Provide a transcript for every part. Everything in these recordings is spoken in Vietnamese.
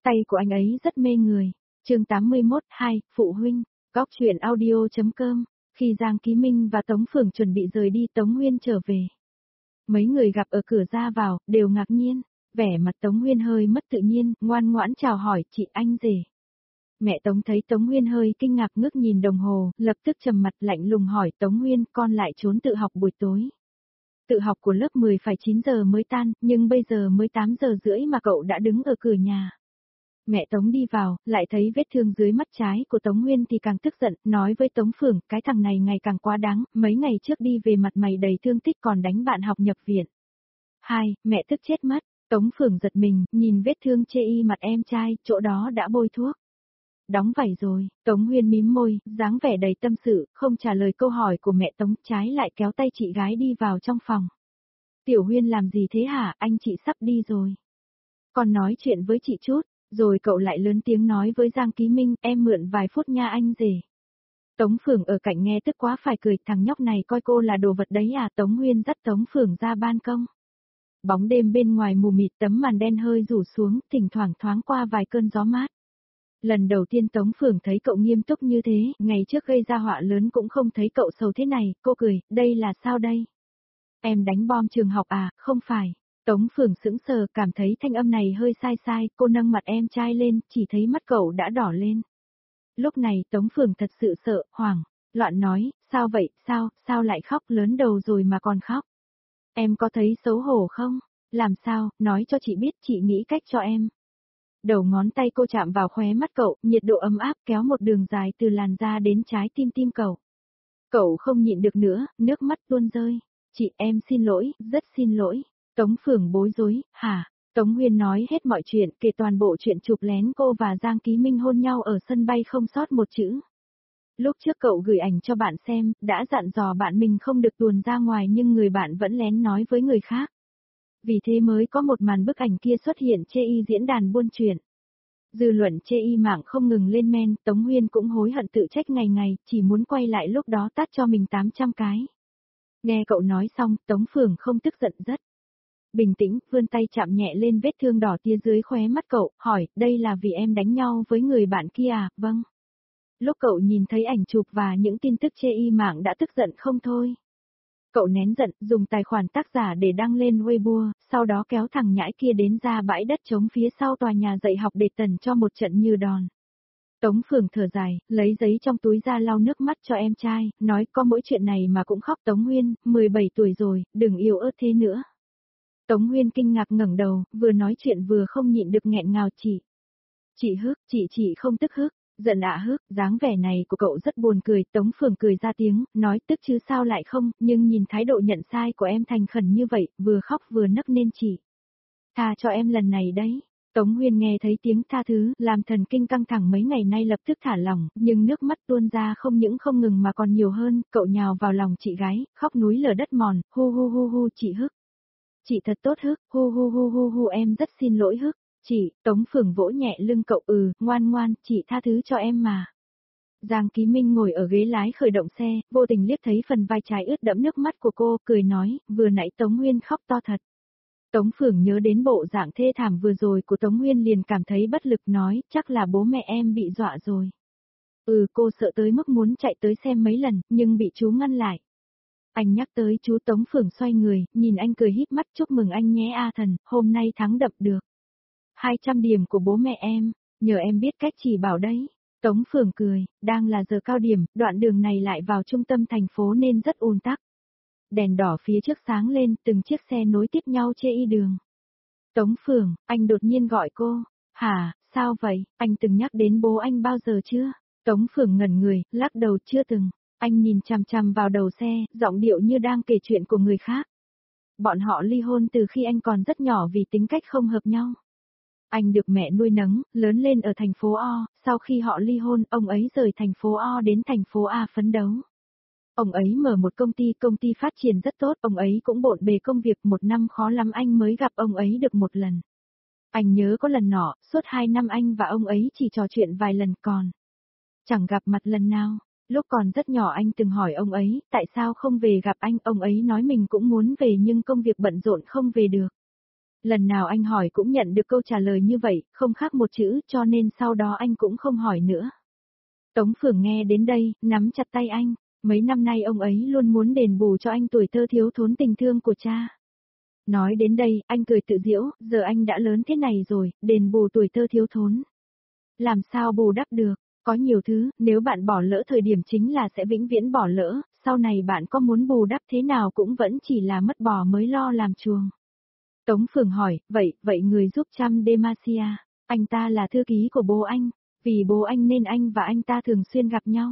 Tay của anh ấy rất mê người. Chương 81, 2, phụ huynh. Góc truyện audio.com. Khi Giang Ký Minh và Tống Phường chuẩn bị rời đi, Tống Nguyên trở về. Mấy người gặp ở cửa ra vào, đều ngạc nhiên. Vẻ mặt Tống Nguyên hơi mất tự nhiên, ngoan ngoãn chào hỏi, chị anh rể. Mẹ Tống thấy Tống Nguyên hơi kinh ngạc ngước nhìn đồng hồ, lập tức trầm mặt lạnh lùng hỏi Tống Nguyên, con lại trốn tự học buổi tối. Tự học của lớp 10 phải 9 giờ mới tan, nhưng bây giờ mới 8 giờ rưỡi mà cậu đã đứng ở cửa nhà. Mẹ Tống đi vào, lại thấy vết thương dưới mắt trái của Tống Nguyên thì càng tức giận, nói với Tống Phường, cái thằng này ngày càng quá đáng, mấy ngày trước đi về mặt mày đầy thương tích còn đánh bạn học nhập viện. Mẹ tức chết mất. Tống Phường giật mình, nhìn vết thương chê y mặt em trai, chỗ đó đã bôi thuốc. Đóng vảy rồi. Tống Nguyên mím môi, dáng vẻ đầy tâm sự, không trả lời câu hỏi của mẹ Tống, trái lại kéo tay chị gái đi vào trong phòng. Tiểu Huyên làm gì thế hả, anh chị sắp đi rồi. Con nói chuyện với chị chút, rồi cậu lại lớn tiếng nói với Giang Ký Minh, em mượn vài phút nha anh rể. Tống Phường ở cạnh nghe tức quá phải cười, thằng nhóc này coi cô là đồ vật đấy à. Tống Nguyên dắt Tống Phường ra ban công. Bóng đêm bên ngoài mù mịt, tấm màn đen hơi rủ xuống, thỉnh thoảng thoáng qua vài cơn gió mát. Lần đầu tiên Tống Phường thấy cậu nghiêm túc như thế, ngày trước gây ra họa lớn cũng không thấy cậu sầu thế này, cô cười, đây là sao đây? Em đánh bom trường học à, không phải. Tống Phường sững sờ, cảm thấy thanh âm này hơi sai, cô nâng mặt em trai lên, chỉ thấy mắt cậu đã đỏ lên. Lúc này Tống Phường thật sự sợ, hoảng, loạn nói, sao vậy, sao lại khóc, lớn đầu rồi mà còn khóc. Em có thấy xấu hổ không? Làm sao, nói cho chị biết, chị nghĩ cách cho em. Đầu ngón tay cô chạm vào khóe mắt cậu, nhiệt độ ấm áp kéo một đường dài từ làn da đến trái tim cậu. Cậu không nhịn được nữa, nước mắt tuôn rơi. Chị, em xin lỗi, rất xin lỗi. Tống Phường bối rối, hả? Tống Nguyên nói hết mọi chuyện, kể toàn bộ chuyện chụp lén cô và Giang Ký Minh hôn nhau ở sân bay không sót một chữ. Lúc trước cậu gửi ảnh cho bạn xem, đã dặn dò bạn mình không được tuồn ra ngoài nhưng người bạn vẫn lén nói với người khác. Vì thế mới có một màn bức ảnh kia xuất hiện chê y diễn đàn buôn chuyện. Dư luận chê y mạng không ngừng lên men, Tống Nguyên cũng hối hận tự trách ngày, chỉ muốn quay lại lúc đó tát cho mình 800 cái. Nghe cậu nói xong, Tống Phường không tức giận rất bình tĩnh, vươn tay chạm nhẹ lên vết thương đỏ tia dưới khóe mắt cậu, hỏi, đây là vì em đánh nhau với người bạn kia à? Vâng. Lúc cậu nhìn thấy ảnh chụp và những tin tức chê y mạng đã tức giận không thôi. Cậu nén giận, dùng tài khoản tác giả để đăng lên Weibo, sau đó kéo thằng nhãi kia đến ra bãi đất trống phía sau tòa nhà dạy học để tần cho một trận như đòn. Tống Phường thở dài, lấy giấy trong túi ra lau nước mắt cho em trai, nói có mỗi chuyện này mà cũng khóc. Tống Nguyên, 17 tuổi rồi, đừng yếu ớt thế nữa. Tống Nguyên kinh ngạc ngẩng đầu, vừa nói chuyện vừa không nhịn được nghẹn ngào chị. Chị Hức, chị không tức Hức. Giận ạ Hức, dáng vẻ này của cậu rất buồn cười. Tống Phường cười ra tiếng, nói tức chứ sao lại không, nhưng nhìn thái độ nhận sai của em thành khẩn như vậy, vừa khóc vừa nấc nên chị. Tha cho em lần này đấy. Tống Nguyên nghe thấy tiếng tha thứ, làm thần kinh căng thẳng mấy ngày nay lập tức thả lỏng, nhưng nước mắt tuôn ra không những không ngừng mà còn nhiều hơn, cậu nhào vào lòng chị gái, khóc núi lở đất mòn, hu chị Hức. Chị thật tốt Hức, hu em rất xin lỗi Hức. Chị, Tống Phường vỗ nhẹ lưng cậu, ngoan, chị tha thứ cho em mà. Giang Ký Minh ngồi ở ghế lái khởi động xe, vô tình liếc thấy phần vai trái ướt đẫm nước mắt của cô, cười nói, vừa nãy Tống Nguyên khóc to thật. Tống Phường nhớ đến bộ dạng thê thảm vừa rồi của Tống Nguyên liền cảm thấy bất lực, nói, chắc là bố mẹ em bị dọa rồi. Cô sợ tới mức muốn chạy tới xem mấy lần, nhưng bị chú ngăn lại. Anh nhắc tới chú. Tống Phường xoay người, nhìn anh cười híp mắt, chúc mừng anh nhé A Thần, hôm nay thắng đậm được 200 điểm của bố mẹ em, nhờ em biết cách chỉ bảo đấy. Tống Phường cười, đang là giờ cao điểm, đoạn đường này lại vào trung tâm thành phố nên rất ùn tắc. Đèn đỏ phía trước sáng lên, từng chiếc xe nối tiếp nhau chê y đường. Tống Phường, anh đột nhiên gọi cô. Hả, sao vậy, anh từng nhắc đến bố anh bao giờ chưa? Tống Phường ngẩn người, lắc đầu chưa từng. Anh nhìn chằm chằm vào đầu xe, giọng điệu như đang kể chuyện của người khác. Bọn họ ly hôn từ khi anh còn rất nhỏ vì tính cách không hợp nhau. Anh được mẹ nuôi nấng, lớn lên ở thành phố O, sau khi họ ly hôn, ông ấy rời thành phố O đến thành phố A phấn đấu. Ông ấy mở một công ty phát triển rất tốt, ông ấy cũng bộn bề công việc, một năm khó lắm anh mới gặp ông ấy được một lần. Anh nhớ có lần nọ, suốt 2 năm anh và ông ấy chỉ trò chuyện vài lần còn chẳng gặp mặt lần nào. Lúc còn rất nhỏ anh từng hỏi ông ấy, tại sao không về gặp anh, ông ấy nói mình cũng muốn về nhưng công việc bận rộn không về được. Lần nào anh hỏi cũng nhận được câu trả lời như vậy, không khác một chữ, cho nên sau đó anh cũng không hỏi nữa. Tống Phượng nghe đến đây, nắm chặt tay anh. Mấy năm nay ông ấy luôn muốn đền bù cho anh tuổi thơ thiếu thốn tình thương của cha. Nói đến đây, anh cười tự giễu, giờ anh đã lớn thế này rồi, đền bù tuổi thơ thiếu thốn. Làm sao bù đắp được, có nhiều thứ, nếu bạn bỏ lỡ thời điểm chính là sẽ vĩnh viễn bỏ lỡ, sau này bạn có muốn bù đắp thế nào cũng vẫn chỉ là mất bò mới lo làm chuồng. Tống Phượng hỏi, vậy người giúp chăm Demacia, anh ta là thư ký của bố anh, vì bố anh nên anh và anh ta thường xuyên gặp nhau.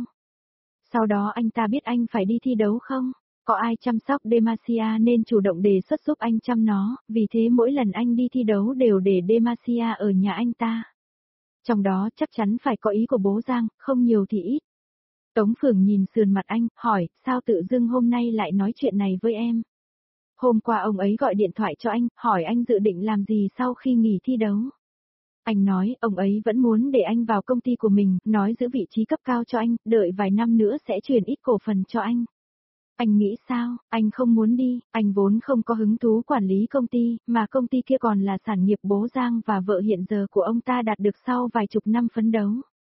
Sau đó anh ta biết anh phải đi thi đấu không? Có ai chăm sóc Demacia nên chủ động đề xuất giúp anh chăm nó, vì thế mỗi lần anh đi thi đấu đều để Demacia ở nhà anh ta. Trong đó chắc chắn phải có ý của bố Giang, không nhiều thì ít. Tống Phượng nhìn sườn mặt anh, hỏi, sao tự dưng hôm nay lại nói chuyện này với em? Hôm qua ông ấy gọi điện thoại cho anh, hỏi anh dự định làm gì sau khi nghỉ thi đấu. Anh nói, ông ấy vẫn muốn để anh vào công ty của mình, nói giữ vị trí cấp cao cho anh, đợi vài năm nữa sẽ chuyển ít cổ phần cho anh. Anh nghĩ sao, anh không muốn đi, anh vốn không có hứng thú quản lý công ty, mà công ty kia còn là sản nghiệp bố Giang và vợ hiện giờ của ông ta đạt được sau vài chục năm phấn đấu.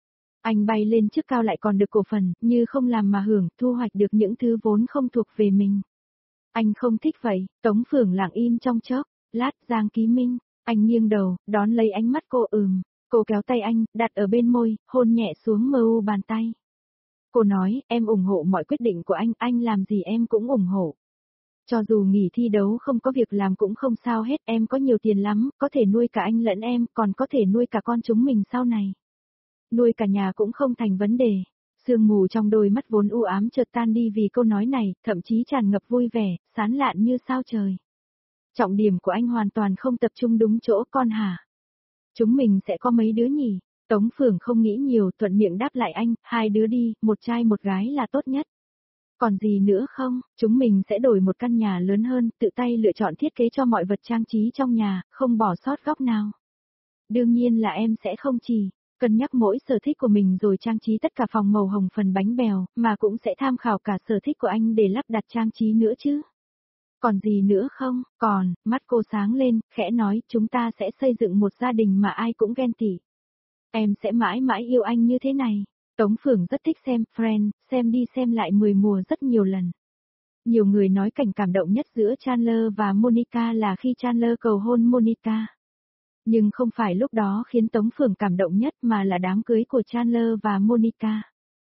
Anh bay lên chức cao lại còn được cổ phần, như không làm mà hưởng, thu hoạch được những thứ vốn không thuộc về mình. Anh không thích vậy, Tống Phượng lặng im trong chốc, lát Giang Ký Minh, anh nghiêng đầu, đón lấy ánh mắt cô cô kéo tay anh, đặt ở bên môi, hôn nhẹ xuống mờ u bàn tay. Cô nói, em ủng hộ mọi quyết định của anh làm gì em cũng ủng hộ. Cho dù nghỉ thi đấu không có việc làm cũng không sao hết, em có nhiều tiền lắm, có thể nuôi cả anh lẫn em, còn có thể nuôi cả con chúng mình sau này. Nuôi cả nhà cũng không thành vấn đề. Sương mù trong đôi mắt vốn u ám chợt tan đi vì câu nói này, thậm chí tràn ngập vui vẻ, sán lạn như sao trời. Trọng điểm của anh hoàn toàn không tập trung đúng chỗ con hả? Chúng mình sẽ có mấy đứa nhỉ? Tống Phượng không nghĩ nhiều, thuận miệng đáp lại anh, 2 đứa đi, một trai một gái là tốt nhất. Còn gì nữa không, chúng mình sẽ đổi một căn nhà lớn hơn, tự tay lựa chọn thiết kế cho mọi vật trang trí trong nhà, không bỏ sót góc nào. Đương nhiên là em sẽ không chỉ cân nhắc mỗi sở thích của mình rồi trang trí tất cả phòng màu hồng phần bánh bèo, mà cũng sẽ tham khảo cả sở thích của anh để lắp đặt trang trí nữa chứ. Còn gì nữa không? Còn, mắt cô sáng lên, khẽ nói, chúng ta sẽ xây dựng một gia đình mà ai cũng ghen tị. Em sẽ mãi mãi yêu anh như thế này. Tống Phượng rất thích xem Friends, xem đi xem lại 10 mùa rất nhiều lần. Nhiều người nói cảnh cảm động nhất giữa Chandler và Monica là khi Chandler cầu hôn Monica. Nhưng không phải lúc đó khiến Tống Phượng cảm động nhất mà là đám cưới của Chandler và Monica.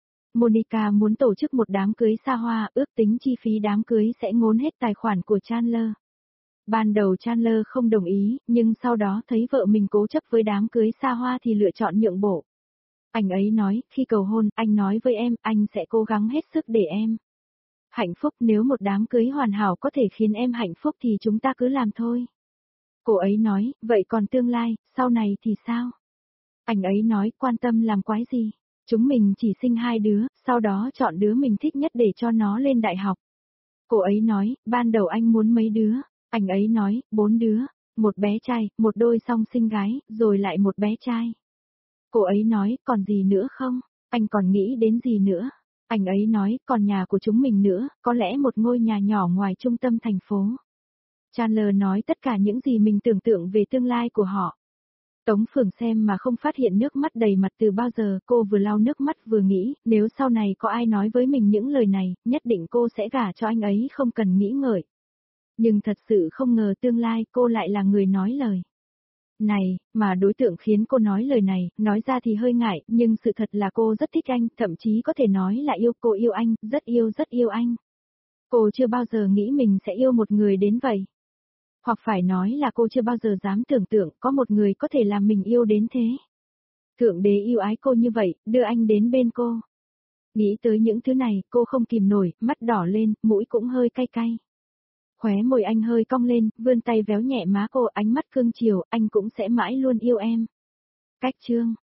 Monica muốn tổ chức một đám cưới xa hoa, ước tính chi phí đám cưới sẽ ngốn hết tài khoản của Chandler. Ban đầu Chandler không đồng ý, nhưng sau đó thấy vợ mình cố chấp với đám cưới xa hoa thì lựa chọn nhượng bộ. Anh ấy nói, khi cầu hôn, anh nói với em, anh sẽ cố gắng hết sức để em hạnh phúc, nếu một đám cưới hoàn hảo có thể khiến em hạnh phúc thì chúng ta cứ làm thôi. Cô ấy nói, vậy còn tương lai, sau này thì sao? Anh ấy nói, quan tâm làm quái gì? Chúng mình chỉ sinh 2 đứa, sau đó chọn đứa mình thích nhất để cho nó lên đại học. Cô ấy nói, ban đầu anh muốn mấy đứa? Anh ấy nói, 4 đứa, một bé trai, một đôi song sinh gái, rồi lại một bé trai. Cô ấy nói, còn gì nữa không? Anh còn nghĩ đến gì nữa? Anh ấy nói, còn nhà của chúng mình nữa, có lẽ một ngôi nhà nhỏ ngoài trung tâm thành phố. Chandler nói tất cả những gì mình tưởng tượng về tương lai của họ. Tống Phượng xem mà không phát hiện nước mắt đầy mặt từ bao giờ, cô vừa lau nước mắt vừa nghĩ, nếu sau này có ai nói với mình những lời này, nhất định cô sẽ gả cho anh ấy không cần nghĩ ngợi. Nhưng thật sự không ngờ tương lai cô lại là người nói lời này, mà đối tượng khiến cô nói lời này, nói ra thì hơi ngại, nhưng sự thật là cô rất thích anh, thậm chí có thể nói là yêu, cô yêu anh, rất yêu anh. Cô chưa bao giờ nghĩ mình sẽ yêu một người đến vậy. Hoặc phải nói là cô chưa bao giờ dám tưởng tượng có một người có thể làm mình yêu đến thế. Thượng đế yêu ái cô như vậy, đưa anh đến bên cô. Nghĩ tới những thứ này, cô không kìm nổi, mắt đỏ lên, mũi cũng hơi cay cay. Khóe môi anh hơi cong lên, vươn tay véo nhẹ má cô, ánh mắt cương chiều, anh cũng sẽ mãi luôn yêu em. Cách chương